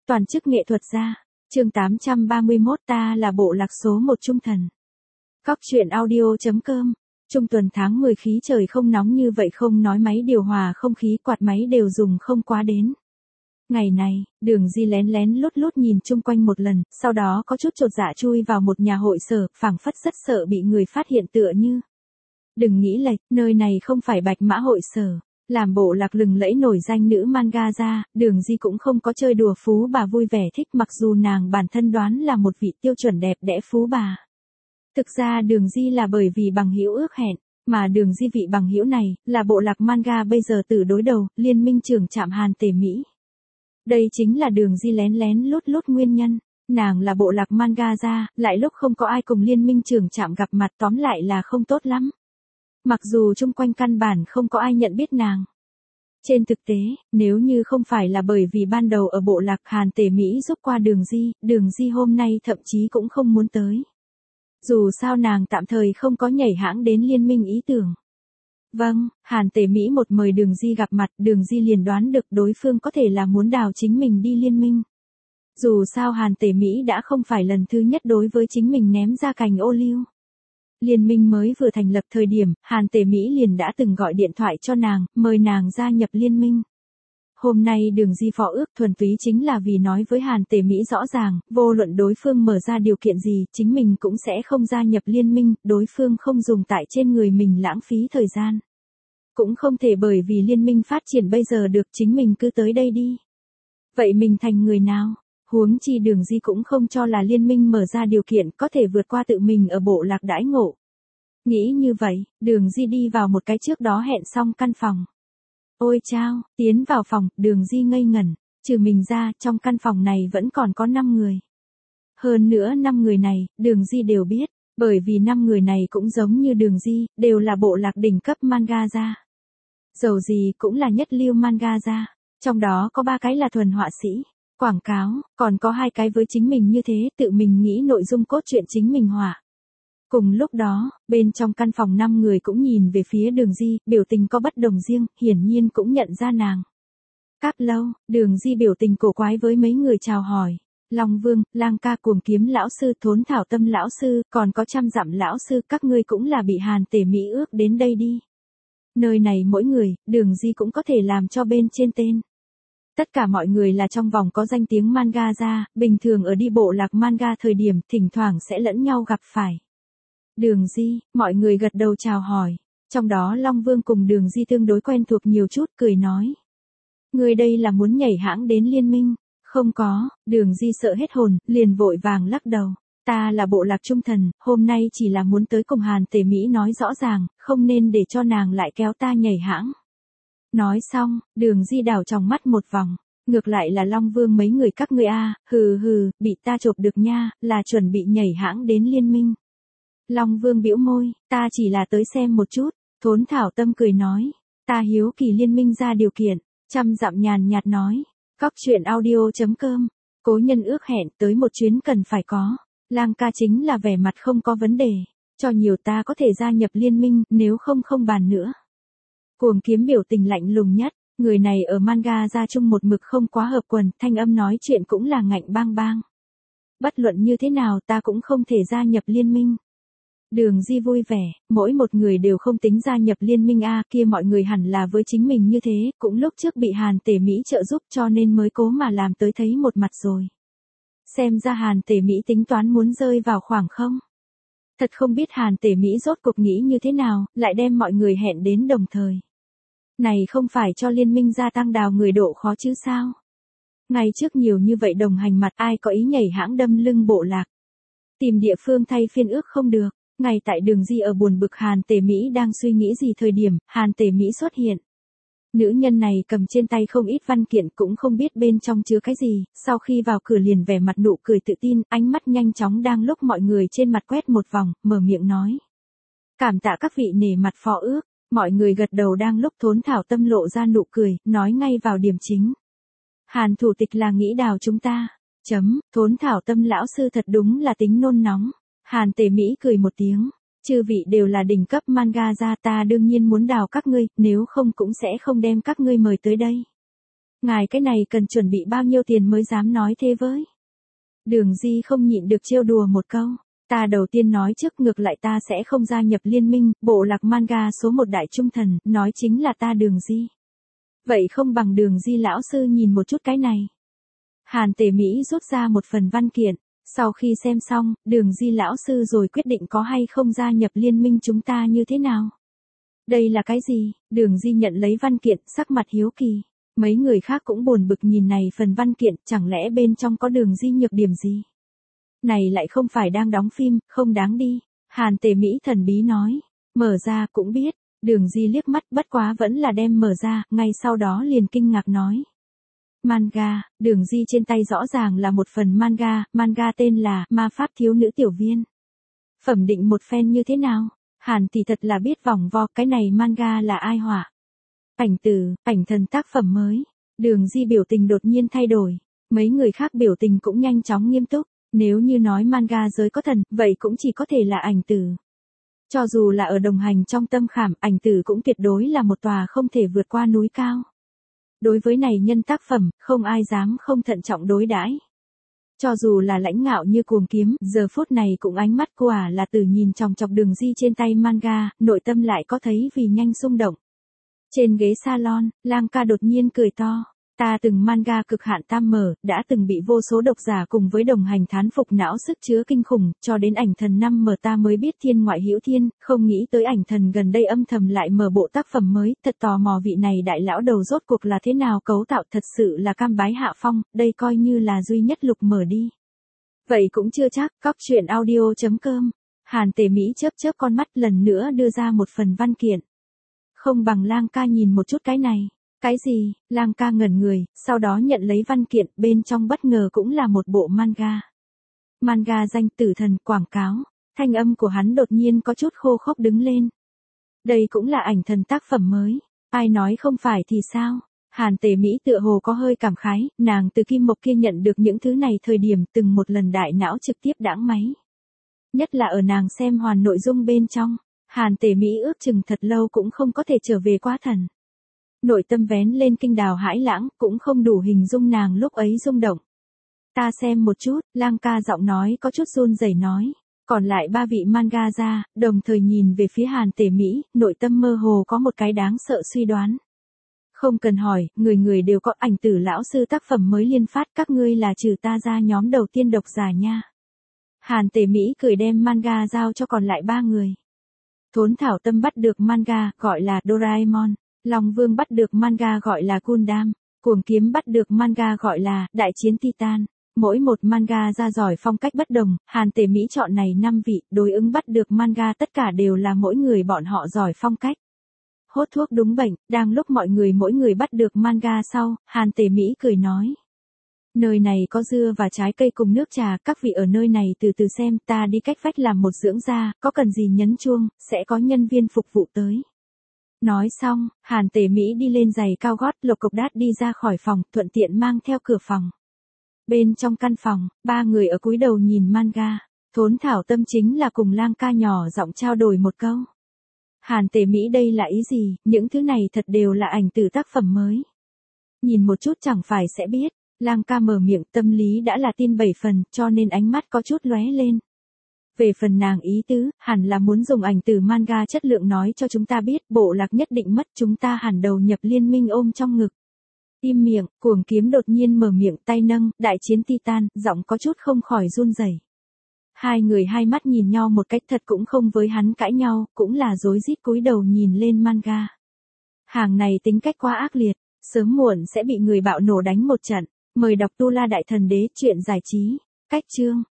Toàn chức nghệ thuật gia. Chương 831 ta là bộ lạc số 1 trung thần. Cóc truyện audio.com. Trung tuần tháng 10 khí trời không nóng như vậy, không nói máy điều hòa không khí, quạt máy đều dùng không quá đến. Ngày này, Đường Di lén lén lút lút nhìn chung quanh một lần, sau đó có chút chột dạ chui vào một nhà hội sở, phảng phất rất sợ bị người phát hiện tựa như. Đừng nghĩ lệch, nơi này không phải Bạch Mã hội sở. Làm bộ lạc lừng lẫy nổi danh nữ manga ra, Đường Di cũng không có chơi đùa phú bà vui vẻ thích, mặc dù nàng bản thân đoán là một vị tiêu chuẩn đẹp đẽ phú bà. Thực ra Đường Di là bởi vì bằng hữu ước hẹn, mà Đường Di vị bằng hữu này, là bộ lạc manga bây giờ từ đối đầu, liên minh trưởng trạm Hàn Tề Mỹ. Đây chính là Đường Di lén lén lút lút nguyên nhân. Nàng là bộ lạc manga ra, lại lúc không có ai cùng liên minh trưởng trạm gặp mặt, tóm lại là không tốt lắm. Mặc dù chung quanh căn bản không có ai nhận biết nàng. Trên thực tế, nếu như không phải là bởi vì ban đầu ở bộ lạc Hàn Tề Mỹ giúp qua Đường Di hôm nay thậm chí cũng không muốn tới. Dù sao nàng tạm thời không có nhảy hãng đến liên minh ý tưởng. Vâng, Hàn Tề Mỹ một mời Đường Di gặp mặt, Đường Di liền đoán được đối phương có thể là muốn đào chính mình đi liên minh. Dù sao Hàn Tề Mỹ đã không phải lần thứ nhất đối với chính mình ném ra cành ô liu. Liên minh mới vừa thành lập thời điểm, Hàn Tề Mỹ liền đã từng gọi điện thoại cho nàng, mời nàng gia nhập liên minh. Hôm nay Đường Di phó ước thuần túy chính là vì nói với Hàn Tề Mỹ rõ ràng, vô luận đối phương mở ra điều kiện gì, chính mình cũng sẽ không gia nhập liên minh, đối phương không dùng tại trên người mình lãng phí thời gian. Cũng không thể bởi vì liên minh phát triển bây giờ được, chính mình cứ tới đây đi. Vậy mình thành người nào? Huống chi Đường Di cũng không cho là liên minh mở ra điều kiện có thể vượt qua tự mình ở bộ lạc đãi ngộ. Nghĩ như vậy, Đường Di đi vào một cái trước đó hẹn xong căn phòng. Ôi chao, tiến vào phòng, Đường Di ngây ngẩn, trừ mình ra, trong căn phòng này vẫn còn có 5 người. Hơn nữa 5 người này, Đường Di đều biết, bởi vì 5 người này cũng giống như Đường Di, đều là bộ lạc đỉnh cấp manga ra. Dầu gì cũng là nhất lưu manga ra, trong đó có 3 cái là thuần họa sĩ. Quảng cáo, còn có 2 cái với chính mình như thế, tự mình nghĩ nội dung cốt truyện chính mình họa. Cùng lúc đó, bên trong căn phòng 5 người cũng nhìn về phía Đường Di, biểu tình có bất đồng riêng, hiển nhiên cũng nhận ra nàng. Cáp lâu, Đường Di biểu tình cổ quái với mấy người chào hỏi. Long Vương, Lang Ca, Cuồng Kiếm lão sư, Thốn Thảo Tâm lão sư, còn có Trăm Dặm lão sư, các ngươi cũng là bị Hàn Tề Mỹ ước đến đây đi. Nơi này mỗi người, Đường Di cũng có thể làm cho bên trên tên. Tất cả mọi người là trong vòng có danh tiếng manga ra, bình thường ở đi bộ lạc manga thời điểm, thỉnh thoảng sẽ lẫn nhau gặp phải. Đường Di, mọi người gật đầu chào hỏi. Trong đó Long Vương cùng Đường Di tương đối quen thuộc nhiều chút, cười nói. Người đây là muốn nhảy hãng đến liên minh. Không có, Đường Di sợ hết hồn, liền vội vàng lắc đầu. Ta là bộ lạc trung thần, hôm nay chỉ là muốn tới cùng Hàn Tề Mỹ nói rõ ràng, không nên để cho nàng lại kéo ta nhảy hãng. Nói xong, Đường Di đảo trong mắt một vòng. Ngược lại là Long Vương mấy người các ngươi a, hừ, bị ta chộp được nha, là chuẩn bị nhảy hãng đến liên minh. Long Vương bĩu môi, ta chỉ là tới xem một chút. Thốn Thảo Tâm cười nói, ta hiếu kỳ liên minh ra điều kiện. Trăm Dặm nhàn nhạt nói, cóc truyện audio.com. Cố nhân ước hẹn tới một chuyến cần phải có. Lang Ca chính là vẻ mặt không có vấn đề. Cho nhiều ta có thể gia nhập liên minh, nếu không không bàn nữa. Cuồng Kiếm biểu tình lạnh lùng nhất, người này ở manga ra chung một mực không quá hợp quần, thanh âm nói chuyện cũng là ngạnh bang bang. Bất luận như thế nào ta cũng không thể gia nhập liên minh. Đường Di vui vẻ, mỗi một người đều không tính gia nhập liên minh a, kia mọi người hẳn là với chính mình như thế, cũng lúc trước bị Hàn Tề Mỹ trợ giúp cho nên mới cố mà làm tới thấy một mặt rồi. Xem ra Hàn Tề Mỹ tính toán muốn rơi vào khoảng không. Thật không biết Hàn Tề Mỹ rốt cuộc nghĩ như thế nào, lại đem mọi người hẹn đến đồng thời. Này không phải cho liên minh gia tăng đào người độ khó chứ sao? Ngày trước nhiều như vậy đồng hành mặt, ai có ý nhảy hãng đâm lưng bộ lạc. Tìm địa phương thay phiên ước không được. Ngay tại Đường Di ở buồn bực Hàn Tề Mỹ đang suy nghĩ gì thời điểm, Hàn Tề Mỹ xuất hiện. Nữ nhân này cầm trên tay không ít văn kiện, cũng không biết bên trong chứa cái gì, sau khi vào cửa liền vẻ mặt nụ cười tự tin, ánh mắt nhanh chóng đang lúc mọi người trên mặt quét một vòng, mở miệng nói. Cảm tạ các vị nể mặt phó ước, mọi người gật đầu đang lúc Thốn Thảo Tâm lộ ra nụ cười, nói ngay vào điểm chính. Hàn thủ tịch là nghĩ đào chúng ta. Thốn Thảo Tâm lão sư thật đúng là tính nôn nóng. Hàn Tề Mỹ cười một tiếng, chư vị đều là đỉnh cấp manga ra, ta đương nhiên muốn đào các ngươi, nếu không cũng sẽ không đem các ngươi mời tới đây. Ngài cái này cần chuẩn bị bao nhiêu tiền mới dám nói thế với? Đường Di không nhịn được trêu đùa một câu. Ta đầu tiên nói trước, ngược lại ta sẽ không gia nhập liên minh, bộ lạc manga số 1 đại trung thần, nói chính là ta Đường Di. Vậy không bằng Đường Di lão sư nhìn một chút cái này. Hàn Tề Mỹ rút ra một phần văn kiện, sau khi xem xong, Đường Di lão sư rồi quyết định có hay không gia nhập liên minh chúng ta như thế nào. Đây là cái gì? Đường Di nhận lấy văn kiện, sắc mặt hiếu kỳ. Mấy người khác cũng buồn bực nhìn này phần văn kiện, chẳng lẽ bên trong có Đường Di nhược điểm gì? Này lại không phải đang đóng phim, không đáng đi. Hàn Tề Mỹ thần bí nói. Mở ra cũng biết. Đường Di liếc mắt, bất quá vẫn là đem mở ra, ngay sau đó liền kinh ngạc nói. Manga, Đường Di trên tay rõ ràng là một phần manga tên là Ma Pháp Thiếu Nữ Tiểu Viên. Phẩm định một phen như thế nào? Hàn thì thật là biết vòng vo, cái này manga là ai họa? Ảnh từ, ảnh thần tác phẩm mới. Đường Di biểu tình đột nhiên thay đổi. Mấy người khác biểu tình cũng nhanh chóng nghiêm túc. Nếu như nói manga giới có thần, vậy cũng chỉ có thể là ảnh từ. Cho dù là ở đồng hành trong tâm khảm, ảnh từ cũng tuyệt đối là một tòa không thể vượt qua núi cao. Đối với này nhân tác phẩm, không ai dám không thận trọng đối đãi. Cho dù là lãnh ngạo như Cuồng Kiếm, giờ phút này cũng ánh mắt quả là từ nhìn chòng chọc Đường Di trên tay manga, nội tâm lại có thấy vì nhanh xung động. Trên ghế salon, Lang ca đột nhiên cười to. Ta từng manga cực hạn tam mở, đã từng bị vô số độc giả cùng với đồng hành thán phục não sức chứa kinh khủng, cho đến ảnh thần 5 mở ta mới biết thiên ngoại hữu thiên, không nghĩ tới ảnh thần gần đây âm thầm lại mở bộ tác phẩm mới, thật tò mò vị này đại lão đầu rốt cuộc là thế nào cấu tạo, thật sự là cam bái hạ phong, đây coi như là duy nhất lục mở đi. Vậy cũng chưa chắc, Cóc Truyện Audio.com. Hàn Tề Mỹ chớp chớp con mắt lần nữa đưa ra một phần văn kiện. Không bằng Lang ca nhìn một chút cái này. Cái gì? Lang ca ngẩn người, sau đó nhận lấy văn kiện, bên trong bất ngờ cũng là một bộ manga. Manga danh Tử Thần quảng cáo, thanh âm của hắn đột nhiên có chút khô khốc đứng lên. Đây cũng là ảnh thần tác phẩm mới, ai nói không phải thì sao? Hàn Tề Mỹ tựa hồ có hơi cảm khái, nàng từ Kim Mộc kia nhận được những thứ này thời điểm từng một lần đại não trực tiếp đãng máy. Nhất là ở nàng xem hoàn nội dung bên trong, Hàn Tề Mỹ ước chừng thật lâu cũng không có thể trở về quá thần. Nội tâm vén lên kinh đào hãi lãng, cũng không đủ hình dung nàng lúc ấy rung động. Ta xem một chút, Lang ca giọng nói có chút run rẩy nói. Còn lại ba vị manga ra, đồng thời nhìn về phía Hàn Tề Mỹ, nội tâm mơ hồ có một cái đáng sợ suy đoán. Không cần hỏi, người người đều có ảnh tử lão sư tác phẩm mới liên phát, các ngươi là trừ ta ra nhóm đầu tiên độc giả nha. Hàn Tề Mỹ cười đem manga giao cho còn lại ba người. Thốn Thảo Tâm bắt được manga, gọi là Doraemon. Long Vương bắt được manga gọi là Gundam. Cuồng Kiếm bắt được manga gọi là Đại Chiến Titan. Mỗi một manga ra giỏi phong cách bất đồng, Hàn Tề Mỹ chọn này 5 vị, đối ứng bắt được manga tất cả đều là mỗi người bọn họ giỏi phong cách. Hốt thuốc đúng bệnh, đang lúc mọi người mỗi người bắt được manga sau, Hàn Tề Mỹ cười nói. Nơi này có dưa và trái cây cùng nước trà, các vị ở nơi này từ từ xem, ta đi cách vách làm một dưỡng da, có cần gì nhấn chuông, sẽ có nhân viên phục vụ tới. Nói xong, Hàn Tề Mỹ đi lên giày cao gót lộc cộc đát đi ra khỏi phòng, thuận tiện mang theo cửa phòng. Bên trong căn phòng, ba người ở cúi đầu nhìn manga. Thốn Thảo Tâm chính là cùng Lang ca nhỏ giọng trao đổi một câu. Hàn Tề Mỹ đây là ý gì, những thứ này thật đều là ảnh từ tác phẩm mới. Nhìn một chút chẳng phải sẽ biết. Lang ca mở miệng, tâm lý đã là tin 7 phần, cho nên ánh mắt có chút lóe lên. Về phần nàng ý tứ, hẳn là muốn dùng ảnh từ manga chất lượng nói cho chúng ta biết, bộ lạc nhất định mất, chúng ta hẳn đầu nhập liên minh ôm trong ngực. Im miệng, Cuồng Kiếm đột nhiên mở miệng, tay nâng, Đại Chiến Titan, giọng có chút không khỏi run rẩy. Hai người hai mắt nhìn nhau một cách thật cũng không với hắn cãi nhau, cũng là rối rít cúi đầu nhìn lên manga. Hàng này tính cách quá ác liệt, sớm muộn sẽ bị người bạo nổ đánh một trận. Mời đọc Tu La Đại Thần Đế truyện giải trí. Cách chương